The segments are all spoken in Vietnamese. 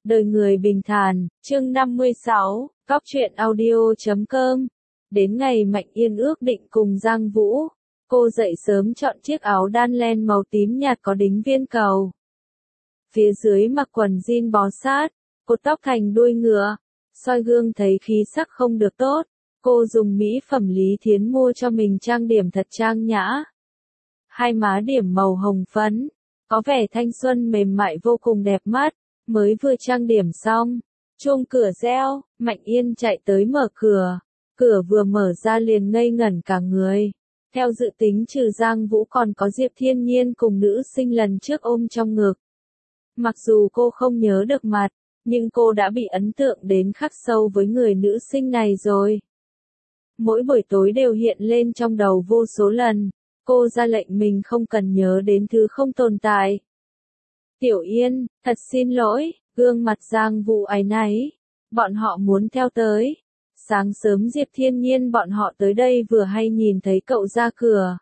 Đời người bình thản, chương 56, Cóc truyện audio.com. Đến ngày Mạnh Yên ước định cùng Giang Vũ, cô dậy sớm chọn chiếc áo đan len màu tím nhạt có đính viên cầu. Phía dưới mặc quần jean bó sát, cột tóc thành đuôi ngựa, soi gương thấy khí sắc không được tốt, cô dùng mỹ phẩm Lý Thiến mua cho mình trang điểm thật trang nhã. Hai má điểm màu hồng phấn, có vẻ thanh xuân mềm mại vô cùng đẹp mắt. Mới vừa trang điểm xong, chuông cửa reo, Mạnh Yên chạy tới mở cửa. Cửa vừa mở ra liền ngây ngẩn cả người. Theo dự tính trừ Giang Vũ còn có Diệp Thiên Nhiên cùng nữ sinh lần trước ôm trong ngực. Mặc dù cô không nhớ được mặt, nhưng cô đã bị ấn tượng đến khắc sâu với người nữ sinh này rồi. Mỗi buổi tối đều hiện lên trong đầu vô số lần, cô ra lệnh mình không cần nhớ đến thứ không tồn tại. Tiểu Yên, thật xin lỗi, gương mặt Giang Vũ áy náy. Bọn họ muốn theo tới. Sáng sớm Diệp Thiên Nhiên bọn họ tới đây vừa hay nhìn thấy cậu ra cửa.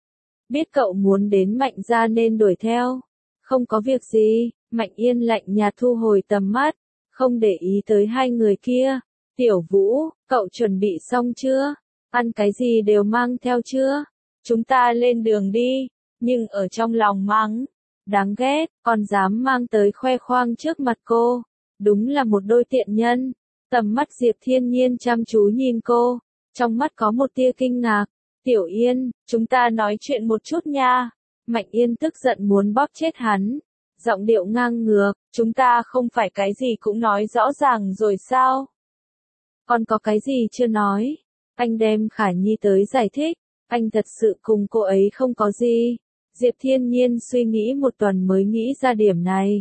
Biết cậu muốn đến Mạnh gia nên đuổi theo. Không có việc gì, Mạnh Yên lạnh nhạt thu hồi tầm mắt, không để ý tới hai người kia. Tiểu Vũ, cậu chuẩn bị xong chưa? Ăn cái gì đều mang theo chưa? Chúng ta lên đường đi, nhưng ở trong lòng mắng. Đáng ghét, còn dám mang tới khoe khoang trước mặt cô. Đúng là một đôi tiện nhân. Tầm mắt Diệp Thiên Nhiên chăm chú nhìn cô. Trong mắt có một tia kinh ngạc. Tiểu Yên, chúng ta nói chuyện một chút nha. Mạnh Yên tức giận muốn bóp chết hắn. Giọng điệu ngang ngược, chúng ta không phải cái gì cũng nói rõ ràng rồi sao? Còn có cái gì chưa nói? Anh đem Khả Nhi tới giải thích. Anh thật sự cùng cô ấy không có gì. Diệp Thiên Nhiên suy nghĩ một tuần mới nghĩ ra điểm này.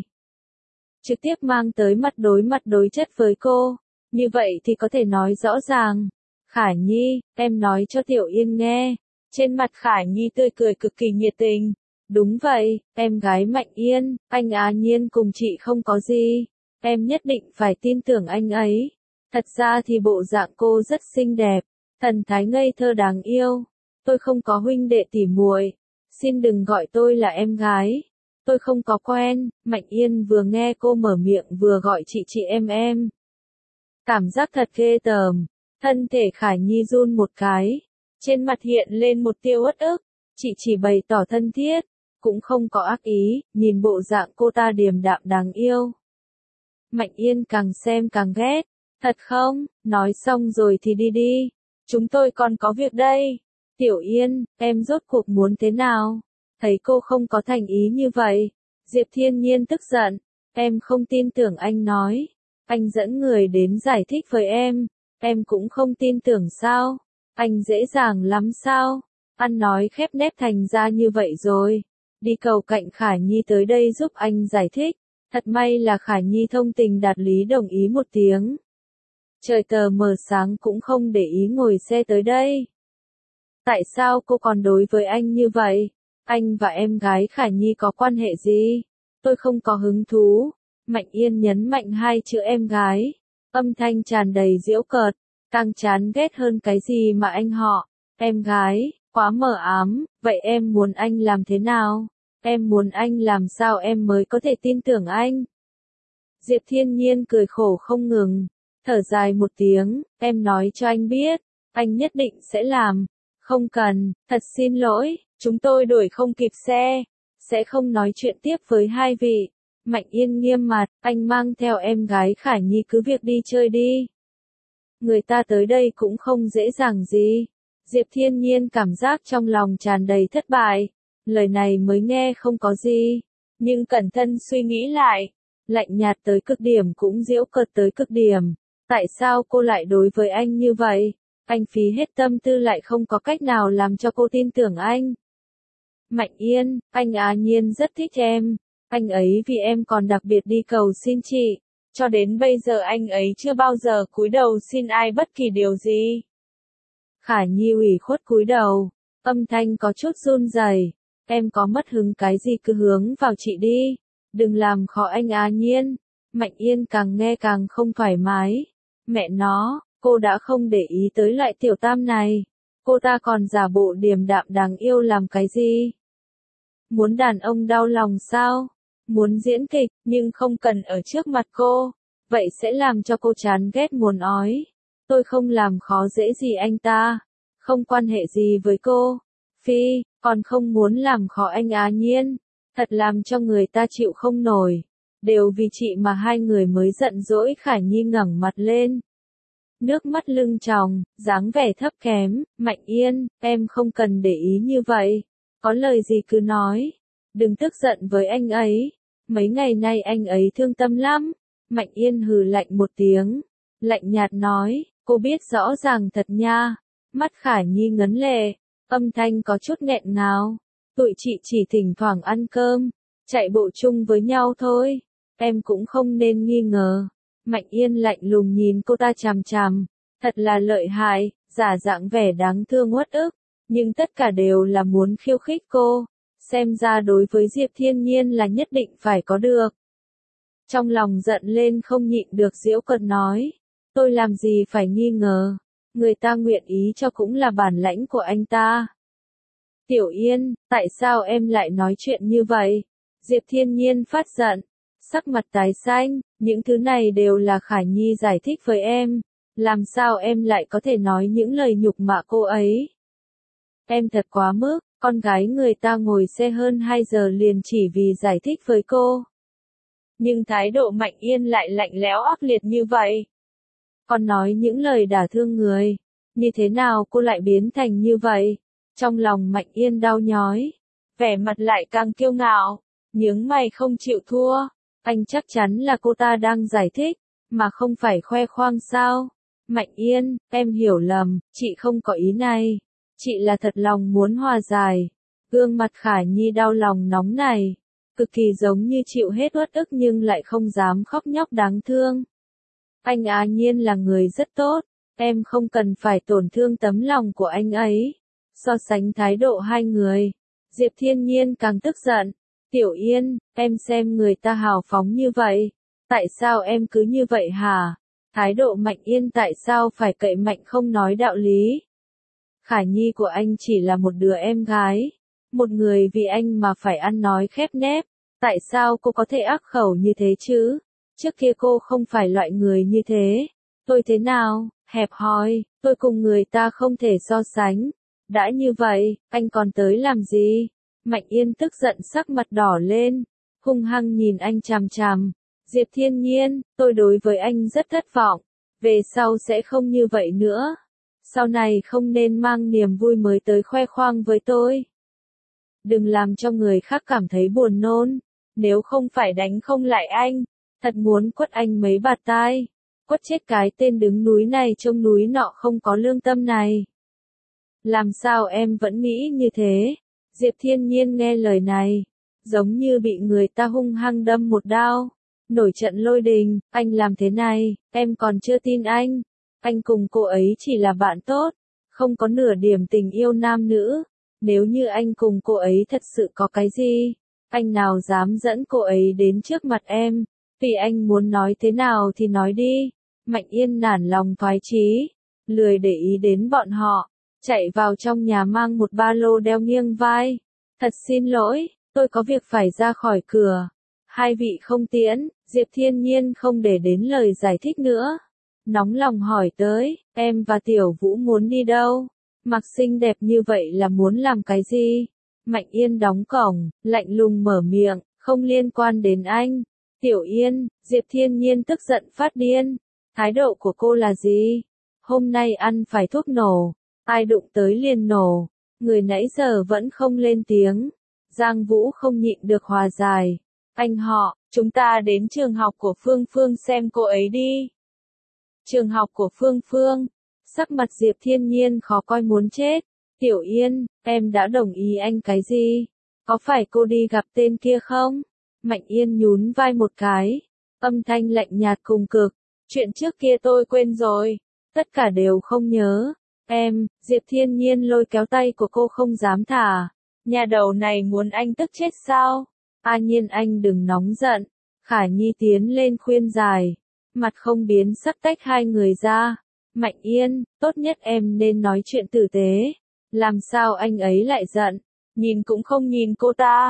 Trực tiếp mang tới mặt đối chất với cô. Như vậy thì có thể nói rõ ràng. Khả Nhi, em nói cho Tiểu Yên nghe. Trên mặt Khả Nhi tươi cười cực kỳ nhiệt tình. Đúng vậy, em gái Mạnh Yên, anh Á Nhiên cùng chị không có gì. Em nhất định phải tin tưởng anh ấy. Thật ra thì bộ dạng cô rất xinh đẹp. Thần thái ngây thơ đáng yêu. Tôi không có huynh đệ tỉ muội. Xin đừng gọi tôi là em gái. Tôi không có quen. Mạnh Yên vừa nghe cô mở miệng vừa gọi chị em. Cảm giác thật ghê tởm. Thân thể Khả Nhi run một cái. Trên mặt hiện lên một tia uất ức. Chị chỉ bày tỏ thân thiết. Cũng không có ác ý. Nhìn bộ dạng cô ta điềm đạm đáng yêu. Mạnh Yên càng xem càng ghét. Thật không? Nói xong rồi thì đi đi. Chúng tôi còn có việc đây. Tiểu Yên, em rốt cuộc muốn thế nào? Thấy cô không có thành ý như vậy. Diệp Thiên Nhiên tức giận. Em không tin tưởng anh nói. Anh dẫn người đến giải thích với em cũng không tin tưởng sao? Anh dễ dàng lắm sao? Ăn nói khép nép thành ra như vậy rồi. Đi cầu cạnh Khả Nhi tới đây giúp anh giải thích. Thật may là Khả Nhi thông tình đạt lý đồng ý một tiếng. Trời tờ mờ sáng cũng không để ý ngồi xe tới đây. Tại sao cô còn đối với anh như vậy? Anh và em gái Khả Nhi có quan hệ gì? Tôi không có hứng thú. Mạnh Yên nhấn mạnh hai chữ em gái. Âm thanh tràn đầy giễu cợt. Càng chán ghét hơn cái gì mà anh họ. Em gái, quá mờ ám. Vậy em muốn anh làm thế nào? Em muốn anh làm sao em mới có thể tin tưởng anh? Diệp Thiên Nhiên cười khổ không ngừng. Thở dài một tiếng. Em nói cho anh biết. Anh nhất định sẽ làm. Không cần, thật xin lỗi, chúng tôi đuổi không kịp xe, sẽ không nói chuyện tiếp với hai vị. Mạnh Yên nghiêm mặt, anh mang theo em gái Khả Nhi cứ việc đi chơi đi. Người ta tới đây cũng không dễ dàng gì. Diệp Thiên Nhiên cảm giác trong lòng tràn đầy thất bại. Lời này mới nghe không có gì. Nhưng cẩn thận suy nghĩ lại. Lạnh nhạt tới cực điểm cũng giễu cợt tới cực điểm. Tại sao cô lại đối với anh như vậy? Anh phí hết tâm tư lại không có cách nào làm cho cô tin tưởng anh. Mạnh Yên, anh Á Nhiên rất thích em. Anh ấy vì em còn đặc biệt đi cầu xin chị. Cho đến bây giờ anh ấy chưa bao giờ cúi đầu xin ai bất kỳ điều gì. Khả Nhi ủy khuất cúi đầu. Âm thanh có chút run rẩy. Em có mất hứng cái gì cứ hướng vào chị đi. Đừng làm khó anh Á Nhiên. Mạnh Yên càng nghe càng không thoải mái. Mẹ nó. Cô đã không để ý tới lại tiểu tam này. Cô ta còn giả bộ điềm đạm đáng yêu làm cái gì? Muốn đàn ông đau lòng sao? muốn diễn kịch, nhưng không cần ở trước mặt cô. Vậy sẽ làm cho cô chán ghét muốn ói. Tôi không làm khó dễ gì anh ta. Không quan hệ gì với cô. Phi, còn không muốn làm khó anh Á Nhiên. Thật làm cho người ta chịu không nổi. Đều vì chị mà hai người mới giận dỗi. Khải Nhi ngẩng mặt lên. Nước mắt lưng tròng, dáng vẻ thấp kém. Mạnh Yên, em không cần để ý như vậy. Có lời gì cứ nói. Đừng tức giận với anh ấy. Mấy ngày nay anh ấy thương tâm lắm. Mạnh Yên hừ lạnh một tiếng. Lạnh nhạt nói, cô biết rõ ràng thật nha. Mắt Khải Nhi ngấn lệ. Âm thanh có chút nghẹn ngào. Tụi chị chỉ thỉnh thoảng ăn cơm. Chạy bộ chung với nhau thôi. Em cũng không nên nghi ngờ. Mạnh Yên lạnh lùng nhìn cô ta chằm chằm. Thật là lợi hại, giả dạng vẻ đáng thương uất ức. Nhưng tất cả đều là muốn khiêu khích cô. Xem ra đối với Diệp Thiên Nhiên là nhất định phải có được. Trong lòng giận lên không nhịn được giễu cợt nói. Tôi làm gì phải nghi ngờ. Người ta nguyện ý cho cũng là bản lãnh của anh ta. Tiểu Yên, tại sao em lại nói chuyện như vậy? Diệp Thiên Nhiên phát giận. Sắc mặt tái xanh, những thứ này đều là Khải Nhi giải thích với em. Làm sao em lại có thể nói những lời nhục mạ cô ấy? Em thật quá mức, con gái người ta ngồi xe hơn 2 giờ liền chỉ vì giải thích với cô. Nhưng thái độ Mạnh Yên lại lạnh lẽo ác liệt như vậy. Còn nói những lời đả thương người. Như thế nào cô lại biến thành như vậy? Trong lòng Mạnh Yên đau nhói. Vẻ mặt lại càng kiêu ngạo. Nhướng mày không chịu thua. Anh chắc chắn là cô ta đang giải thích. Mà không phải khoe khoang sao? Mạnh Yên, em hiểu lầm. Chị không có ý này. Chị là thật lòng muốn hòa giải. Gương mặt Khải Nhi đau lòng nóng này. Cực kỳ giống như chịu hết uất ức nhưng lại không dám khóc nhóc đáng thương. Anh Á Nhiên là người rất tốt, em không cần phải tổn thương tấm lòng của anh ấy. So sánh thái độ hai người, Diệp Thiên Nhiên càng tức giận. Tiểu Yên, em xem người ta hào phóng như vậy. Tại sao em cứ như vậy hả? Thái độ Mạnh Yên tại sao phải cậy mạnh không nói đạo lý? Khải Nhi của anh chỉ là một đứa em gái. Một người vì anh mà phải ăn nói khép nép. Tại sao cô có thể ác khẩu như thế chứ? Trước kia cô không phải loại người như thế. Tôi thế nào? Hẹp hòi, tôi cùng người ta không thể so sánh. Đã như vậy, anh còn tới làm gì? Mạnh Yên tức giận sắc mặt đỏ lên. Hung hăng nhìn anh chằm chằm. Diệp Thiên Nhiên, tôi đối với anh rất thất vọng. Về sau sẽ không như vậy nữa. Sau này không nên mang niềm vui mới tới khoe khoang với tôi. Đừng làm cho người khác cảm thấy buồn nôn. Nếu không phải đánh không lại anh, thật muốn quất anh mấy bạt tai. Quất chết cái tên đứng núi này trông núi nọ không có lương tâm này. Làm sao em vẫn nghĩ như thế? Diệp Thiên Nhiên nghe lời này, giống như bị người ta hung hăng đâm một đao. Nổi trận lôi đình, anh làm thế này, em còn chưa tin anh. Anh cùng cô ấy chỉ là bạn tốt, không có nửa điểm tình yêu nam nữ. Nếu như anh cùng cô ấy thật sự có cái gì, anh nào dám dẫn cô ấy đến trước mặt em. Vì anh muốn nói thế nào thì nói đi. Mạnh Yên nản lòng thoái chí, lười để ý đến bọn họ, chạy vào trong nhà mang một ba lô đeo nghiêng vai. Thật xin lỗi, tôi có việc phải ra khỏi cửa. Hai vị không tiễn, Diệp Thiên Nhiên không để đến lời giải thích nữa. Nóng lòng hỏi tới, em và Tiểu Vũ muốn đi đâu? Mặc xinh đẹp như vậy là muốn làm cái gì? Mạnh Yên đóng cổng, lạnh lùng mở miệng, không liên quan đến anh. Tiểu Yên, Diệp Thiên Nhiên tức giận phát điên. Thái độ của cô là gì? Hôm nay ăn phải thuốc nổ, ai đụng tới liền nổ. Người nãy giờ vẫn không lên tiếng. Giang Vũ không nhịn được hòa giải. Anh họ, chúng ta đến trường học của Phương Phương xem cô ấy đi. Trường học của Phương Phương. Sắc mặt Diệp Thiên Nhiên khó coi muốn chết. Tiểu Yên, em đã đồng ý anh cái gì? Có phải cô đi gặp tên kia không? Mạnh Yên nhún vai một cái. Âm thanh lạnh nhạt cùng cực. Chuyện trước kia tôi quên rồi. Tất cả đều không nhớ. Em, Diệp Thiên Nhiên lôi kéo tay của cô không dám thả. Nhà đầu này muốn anh tức chết sao? A Nhiên anh đừng nóng giận. Khả Nhi tiến lên khuyên giải. Mặt không biến sắc tách hai người ra. Mạnh Yên, tốt nhất em nên nói chuyện tử tế. Làm sao anh ấy lại giận? Nhìn cũng không nhìn cô ta.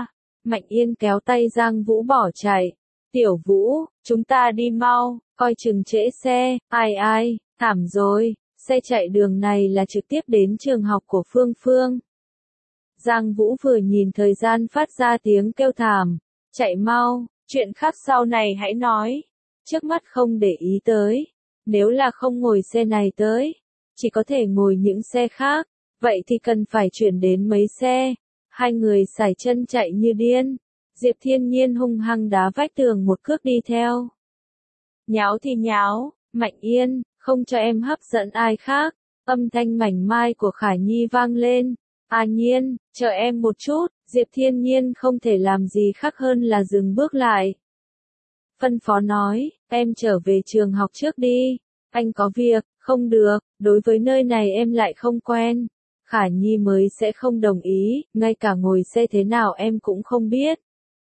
Mạnh Yên kéo tay Giang Vũ bỏ chạy. Tiểu Vũ, chúng ta đi mau, coi chừng trễ xe, ai, thảm rồi, xe chạy đường này là trực tiếp đến trường học của Phương Phương. Giang Vũ vừa nhìn thời gian phát ra tiếng kêu thảm, chạy mau, chuyện khác sau này hãy nói, trước mắt không để ý tới, nếu là không ngồi xe này tới, chỉ có thể ngồi những xe khác, vậy thì cần phải chuyển đến mấy xe. Hai người sải chân chạy như điên, Diệp Thiên Nhiên hung hăng đá vách tường một cước đi theo. Nháo thì nháo, Mạnh Yên, không cho em hấp dẫn ai khác, âm thanh mảnh mai của Khả Nhi vang lên. À Nhiên, chờ em một chút, Diệp Thiên Nhiên không thể làm gì khác hơn là dừng bước lại. Phân phó nói, em trở về trường học trước đi, anh có việc, không được, đối với nơi này em lại không quen. Khả Nhi mới sẽ không đồng ý, ngay cả ngồi xe thế nào em cũng không biết.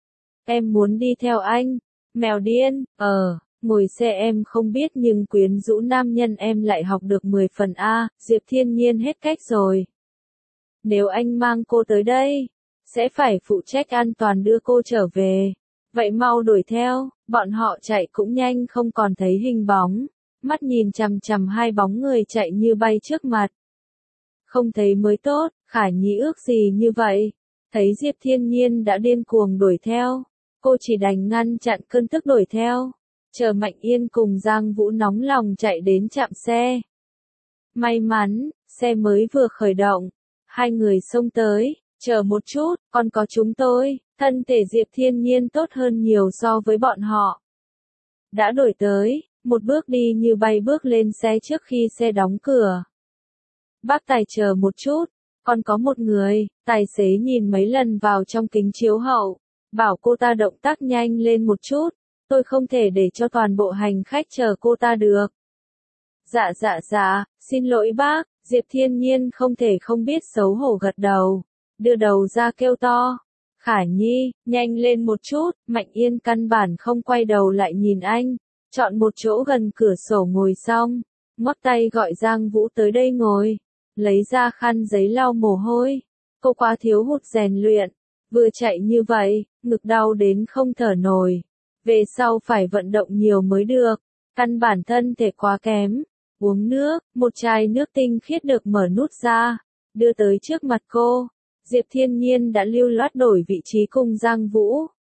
Em muốn đi theo anh, mèo điên, ngồi xe em không biết nhưng quyến rũ nam nhân em lại học được 10 phần A, Diệp Thiên Nhiên hết cách rồi. Nếu anh mang cô tới đây, sẽ phải phụ trách an toàn đưa cô trở về. Vậy mau đuổi theo, bọn họ chạy cũng nhanh không còn thấy hình bóng, mắt nhìn chằm chằm hai bóng người chạy như bay trước mặt. Không thấy mới tốt, Khả Nhi ước gì như vậy. Thấy Diệp Thiên Nhiên đã điên cuồng đuổi theo, cô chỉ đành ngăn chặn cơn tức đuổi theo. Chờ Mạnh Yên cùng Giang Vũ nóng lòng chạy đến trạm xe. May mắn, xe mới vừa khởi động, hai người xông tới, chờ một chút, còn có chúng tôi, thân thể Diệp Thiên Nhiên tốt hơn nhiều so với bọn họ. Đã đuổi tới, một bước đi như bay bước lên xe trước khi xe đóng cửa. Bác tài chờ một chút, còn có một người, tài xế nhìn mấy lần vào trong kính chiếu hậu, bảo cô ta động tác nhanh lên một chút, tôi không thể để cho toàn bộ hành khách chờ cô ta được. Dạ, xin lỗi bác, Diệp Thiên Nhiên không thể không biết xấu hổ gật đầu, đưa đầu ra kêu to. Khả Nhi, nhanh lên một chút, Mạnh Yên căn bản không quay đầu lại nhìn anh, chọn một chỗ gần cửa sổ ngồi xong, ngoắc tay gọi Giang Vũ tới đây ngồi, lấy ra khăn giấy lau mồ hôi. Cô quá thiếu hụt rèn luyện, vừa chạy như vậy, ngực đau đến không thở nổi. Về sau phải vận động nhiều mới được, căn bản thân thể quá kém. Uống nước, một chai nước tinh khiết được mở nút ra, đưa tới trước mặt cô. Diệp Thiên Nhiên đã lưu loát đổi vị trí cùng Giang Vũ.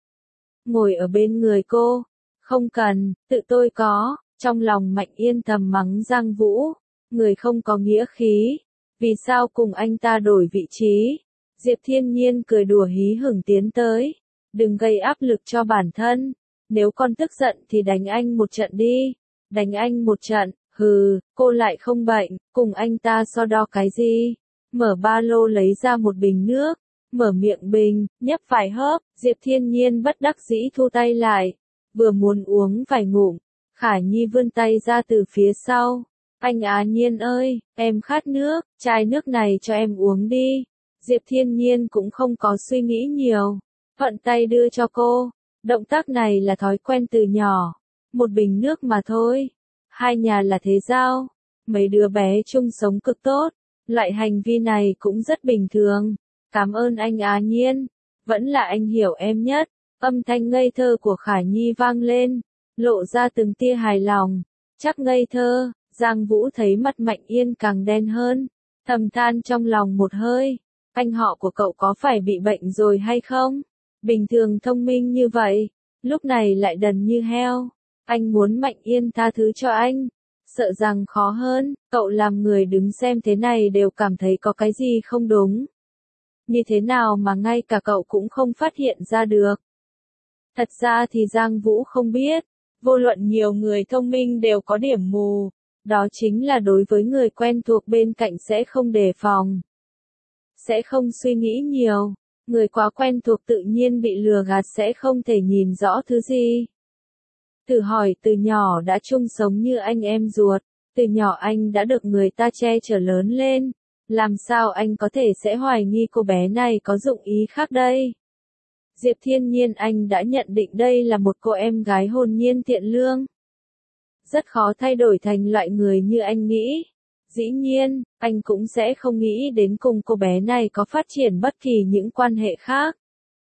Ngồi ở bên người cô. Không cần, tự tôi có. Trong lòng Mạnh Yên thầm mắng Giang Vũ. Người không có nghĩa khí. Vì sao cùng anh ta đổi vị trí? Diệp Thiên Nhiên cười đùa hí hửng tiến tới. Đừng gây áp lực cho bản thân. Nếu con tức giận thì đánh anh một trận đi. Đánh anh một trận. Hừ, cô lại không bệnh, cùng anh ta so đo cái gì? Mở ba lô lấy ra một bình nước, mở miệng bình, nhấp vài hớp, Diệp Thiên Nhiên bất đắc dĩ thu tay lại, vừa muốn uống vài ngụm, Khả Nhi vươn tay ra từ phía sau. Anh Á Nhiên ơi, em khát nước, chai nước này cho em uống đi. Diệp Thiên Nhiên cũng không có suy nghĩ nhiều, thuận tay đưa cho cô. Động tác này là thói quen từ nhỏ, một bình nước mà thôi. Hai nhà là thế giao, mấy đứa bé chung sống cực tốt, loại hành vi này cũng rất bình thường. Cảm ơn anh Á Nhiên, vẫn là anh hiểu em nhất. Âm thanh ngây thơ của Khả Nhi vang lên, lộ ra từng tia hài lòng. Chắc ngây thơ, Giang Vũ thấy mặt Mạnh Yên càng đen hơn, thầm than trong lòng một hơi. Anh họ của cậu có phải bị bệnh rồi hay không? Bình thường thông minh như vậy, lúc này lại đần như heo. Anh muốn Mạnh Yên tha thứ cho anh, sợ rằng khó hơn, cậu làm người đứng xem thế này đều cảm thấy có cái gì không đúng. Như thế nào mà ngay cả cậu cũng không phát hiện ra được. Thật ra thì Giang Vũ không biết, vô luận nhiều người thông minh đều có điểm mù, đó chính là đối với người quen thuộc bên cạnh sẽ không đề phòng. Sẽ không suy nghĩ nhiều, người quá quen thuộc tự nhiên bị lừa gạt sẽ không thể nhìn rõ thứ gì. Thử hỏi từ nhỏ đã chung sống như anh em ruột, từ nhỏ anh đã được người ta che chở lớn lên, làm sao anh có thể sẽ hoài nghi cô bé này có dụng ý khác đây? Diệp Thiên Nhiên anh đã nhận định đây là một cô em gái hồn nhiên thiện lương. Rất khó thay đổi thành loại người như anh nghĩ. Dĩ nhiên, anh cũng sẽ không nghĩ đến cùng cô bé này có phát triển bất kỳ những quan hệ khác.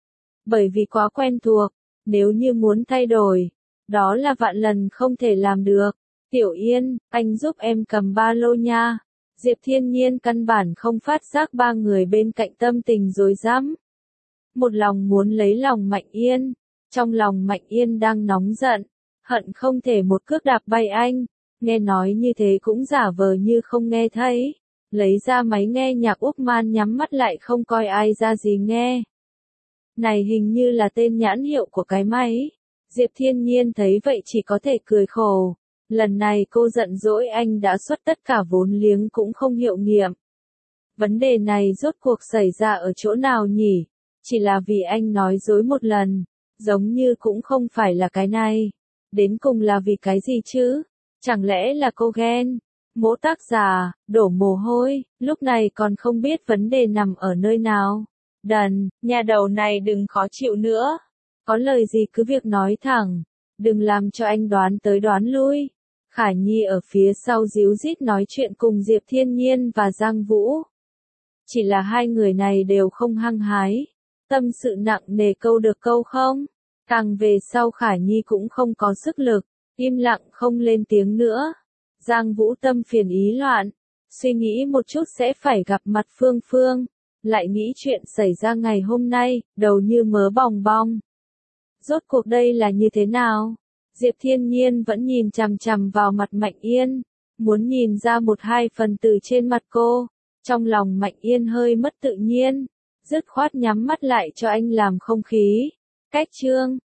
bởi vì quá quen thuộc, nếu như muốn thay đổi, đó là vạn lần không thể làm được. Tiểu Yên, anh giúp em cầm ba lô nha. Diệp Thiên Nhiên căn bản không phát giác ba người bên cạnh tâm tình rối rắm. Một lòng muốn lấy lòng Mạnh Yên, trong lòng Mạnh Yên đang nóng giận, hận không thể một cước đạp bay anh, nghe nói như thế cũng giả vờ như không nghe thấy, lấy ra máy nghe nhạc Walkman nhắm mắt lại không coi ai ra gì nghe. Này hình như là tên nhãn hiệu của cái máy. Diệp Thiên Nhiên thấy vậy chỉ có thể cười khổ. Lần này cô giận dỗi anh đã xuất tất cả vốn liếng cũng không hiệu nghiệm. Vấn đề này rốt cuộc xảy ra ở chỗ nào nhỉ? Chỉ là vì anh nói dối một lần, giống như cũng không phải là cái này. Đến cùng là vì cái gì chứ? Chẳng lẽ là cô ghen? Mỗ tác giả, đổ mồ hôi, lúc này còn không biết vấn đề nằm ở nơi nào. Đần, nhà đầu này đừng khó chịu nữa. Có lời gì cứ việc nói thẳng, đừng làm cho anh đoán tới đoán lui. Khả Nhi ở phía sau díu dít nói chuyện cùng Diệp Thiên Nhiên và Giang Vũ. Chỉ là hai người này đều không hăng hái. Tâm sự nặng nề câu được câu không. Càng về sau Khả Nhi cũng không có sức lực, im lặng không lên tiếng nữa. Giang Vũ tâm phiền ý loạn, suy nghĩ một chút sẽ phải gặp mặt Phương Phương. Lại nghĩ chuyện xảy ra ngày hôm nay, đầu như mớ bòng bong. Rốt cuộc đây là như thế nào? Diệp Thiên Nhiên vẫn nhìn chằm chằm vào mặt Mạnh Yên, muốn nhìn ra một hai phần từ trên mặt cô. Trong lòng Mạnh Yên hơi mất tự nhiên, dứt khoát nhắm mắt lại cho anh làm không khí. Cách chương